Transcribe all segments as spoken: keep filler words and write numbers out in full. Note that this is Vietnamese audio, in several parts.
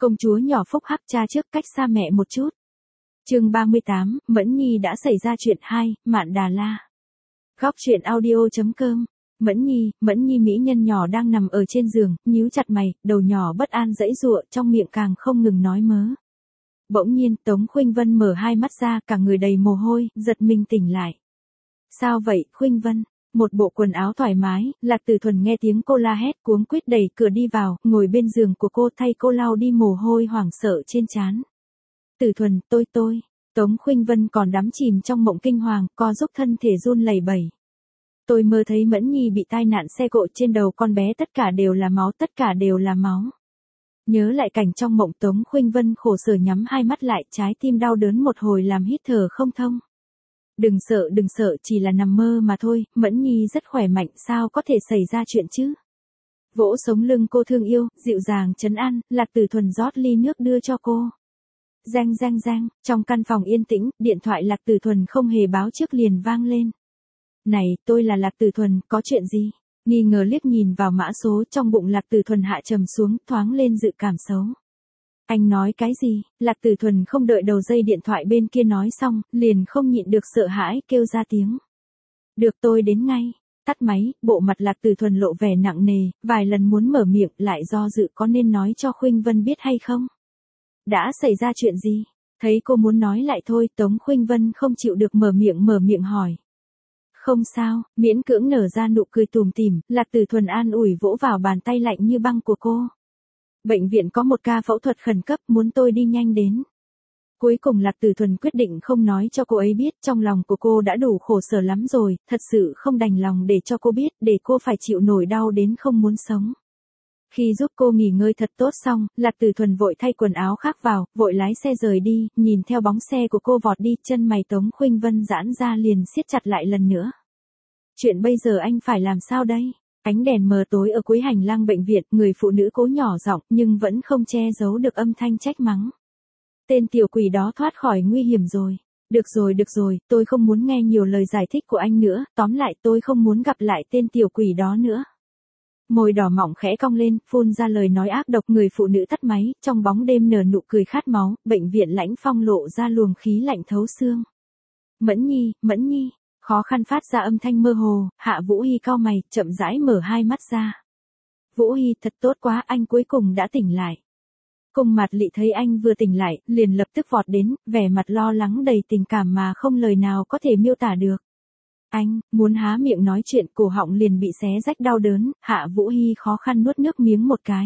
Công chúa nhỏ phúc hắc cha trước cách xa mẹ một chút. Chương ba mươi tám, Mẫn Nhi đã xảy ra chuyện hai, Mạn Đà La. Góc truyện audio chấm com. Mẫn Nhi, Mẫn Nhi mỹ nhân nhỏ đang nằm ở trên giường, nhíu chặt mày, đầu nhỏ bất an giãy giụa, trong miệng càng không ngừng nói mớ. Bỗng nhiên, Tống Khuynh Vân mở hai mắt ra, cả người đầy mồ hôi, giật mình tỉnh lại. Sao vậy, Khuynh Vân? Một bộ quần áo thoải mái, Lạc Tử Thuần nghe tiếng cô la hét cuống quýt đẩy cửa đi vào, ngồi bên giường của cô thay cô lau đi mồ hôi hoảng sợ trên trán. Tử Thuần, tôi tôi. Tống Khuynh Vân còn đắm chìm trong mộng kinh hoàng, co giúp thân thể run lẩy bẩy. Tôi mơ thấy Mẫn Nhi bị tai nạn xe cộ, trên đầu con bé tất cả đều là máu, tất cả đều là máu. Nhớ lại cảnh trong mộng, Tống Khuynh Vân khổ sở nhắm hai mắt lại, trái tim đau đớn một hồi làm hít thở không thông. Đừng sợ đừng sợ, chỉ là nằm mơ mà thôi, Mẫn Nhi rất khỏe mạnh, sao có thể xảy ra chuyện chứ? Vỗ sống lưng cô thương yêu, dịu dàng trấn an, Lạc Tử Thuần rót ly nước đưa cho cô. Reng reng reng, trong căn phòng yên tĩnh, điện thoại Lạc Tử Thuần không hề báo trước liền vang lên. Này, tôi là Lạc Tử Thuần, có chuyện gì? Nghi ngờ liếc nhìn vào mã số, trong bụng Lạc Tử Thuần hạ trầm xuống, thoáng lên dự cảm xấu. Anh nói cái gì? Lạc Tử Thuần không đợi đầu dây điện thoại bên kia nói xong, liền không nhịn được sợ hãi kêu ra tiếng. Được, tôi đến ngay. Tắt máy, bộ mặt Lạc Tử Thuần lộ vẻ nặng nề, vài lần muốn mở miệng lại do dự có nên nói cho Khuynh Vân biết hay không. Đã xảy ra chuyện gì? Thấy cô muốn nói lại thôi, Tống Khuynh Vân không chịu được mở miệng mở miệng hỏi. Không sao, miễn cưỡng nở ra nụ cười tủm tỉm, Lạc Tử Thuần an ủi vỗ vào bàn tay lạnh như băng của cô. Bệnh viện có một ca phẫu thuật khẩn cấp, muốn tôi đi nhanh đến. Cuối cùng Lạc Tử Thuần quyết định không nói cho cô ấy biết, trong lòng của cô đã đủ khổ sở lắm rồi, thật sự không đành lòng để cho cô biết, để cô phải chịu nổi đau đến không muốn sống. Khi giúp cô nghỉ ngơi thật tốt xong, Lạc Tử Thuần vội thay quần áo khác vào, vội lái xe rời đi, nhìn theo bóng xe của cô vọt đi, chân mày Tống Khuynh Vân giãn ra liền siết chặt lại lần nữa. Chuyện bây giờ anh phải làm sao đây? Ánh đèn mờ tối ở cuối hành lang bệnh viện, người phụ nữ cố nhỏ giọng nhưng vẫn không che giấu được âm thanh trách mắng. Tên tiểu quỷ đó thoát khỏi nguy hiểm rồi. Được rồi được rồi, tôi không muốn nghe nhiều lời giải thích của anh nữa, tóm lại tôi không muốn gặp lại tên tiểu quỷ đó nữa. Môi đỏ mỏng khẽ cong lên, phun ra lời nói ác độc, người phụ nữ tắt máy, trong bóng đêm nở nụ cười khát máu, bệnh viện lãnh phong lộ ra luồng khí lạnh thấu xương. Mẫn Nhi, Mẫn Nhi, khó khăn phát ra âm thanh mơ hồ, Hạ Vũ Hi cau mày, chậm rãi mở hai mắt ra. Vũ Hi, thật tốt quá, anh cuối cùng đã tỉnh lại. Cung Mạt Lị thấy anh vừa tỉnh lại, liền lập tức vọt đến, vẻ mặt lo lắng đầy tình cảm mà không lời nào có thể miêu tả được. Anh, muốn há miệng nói chuyện, cổ họng liền bị xé rách đau đớn, Hạ Vũ Hi khó khăn nuốt nước miếng một cái.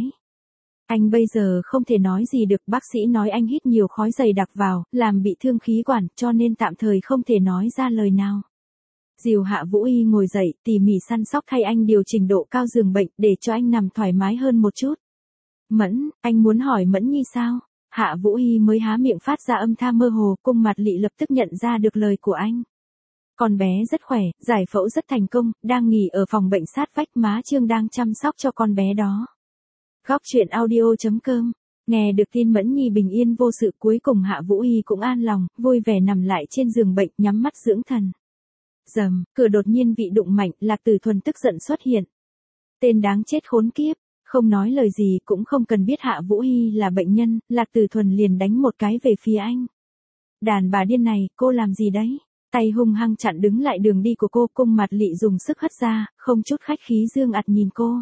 Anh bây giờ không thể nói gì được, bác sĩ nói anh hít nhiều khói dày đặc vào, làm bị thương khí quản, cho nên tạm thời không thể nói ra lời nào. Dìu Hạ Vũ Hi ngồi dậy, tỉ mỉ săn sóc thay anh điều chỉnh độ cao giường bệnh, để cho anh nằm thoải mái hơn một chút. Mẫn, anh muốn hỏi Mẫn Nhi sao? Hạ Vũ Hi mới há miệng phát ra âm thanh mơ hồ, Cung Mạt Lị lập tức nhận ra được lời của anh. Con bé rất khỏe, giải phẫu rất thành công, đang nghỉ ở phòng bệnh sát vách, má Trương đang chăm sóc cho con bé đó. Góc truyện audio chấm com. Nghe được tin Mẫn Nhi bình yên vô sự, cuối cùng Hạ Vũ Hi cũng an lòng, vui vẻ nằm lại trên giường bệnh, nhắm mắt dưỡng thần. Rầm, cửa đột nhiên bị đụng mạnh, Lạc Tử Thuần tức giận xuất hiện. Tên đáng chết khốn kiếp, không nói lời gì cũng không cần biết Hạ Vũ Hi là bệnh nhân, Lạc Tử Thuần liền đánh một cái về phía anh. Đàn bà điên này, cô làm gì đấy? Tay hung hăng chặn đứng lại đường đi của cô, Cung Mạt Lị dùng sức hất ra, không chút khách khí dương ạt nhìn cô.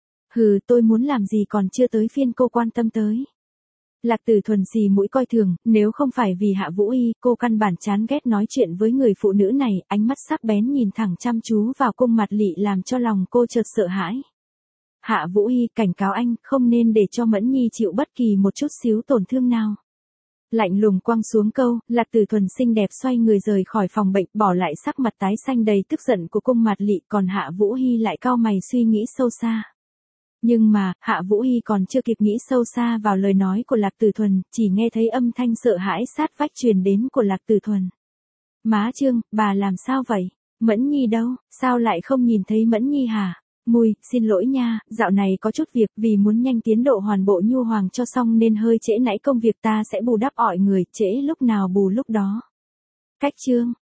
Hừ, tôi muốn làm gì còn chưa tới phiên cô quan tâm tới. Lạc Tử Thuần xì mũi coi thường, nếu không phải vì Hạ Vũ Hi, cô căn bản chán ghét nói chuyện với người phụ nữ này, ánh mắt sắc bén nhìn thẳng chăm chú vào Cung Mạt Lị làm cho lòng cô chợt sợ hãi. Hạ Vũ Hi, cảnh cáo anh, không nên để cho Mẫn Nhi chịu bất kỳ một chút xíu tổn thương nào. Lạnh lùng quăng xuống câu, Lạc Tử Thuần xinh đẹp xoay người rời khỏi phòng bệnh, bỏ lại sắc mặt tái xanh đầy tức giận của Cung Mạt Lị, còn Hạ Vũ Hi lại cau mày suy nghĩ sâu xa. Nhưng mà, Hạ Vũ Hi còn chưa kịp nghĩ sâu xa vào lời nói của Lạc Tử Thuần, chỉ nghe thấy âm thanh sợ hãi sát vách truyền đến của Lạc Tử Thuần. Má Trương, bà làm sao vậy? Mẫn Nhi đâu, sao lại không nhìn thấy Mẫn Nhi hả? Mùi, xin lỗi nha, dạo này có chút việc, vì muốn nhanh tiến độ hoàn bộ nhu hoàng cho xong nên hơi trễ nãy, công việc ta sẽ bù đắp ỏi người, trễ lúc nào bù lúc đó. Cách Trương,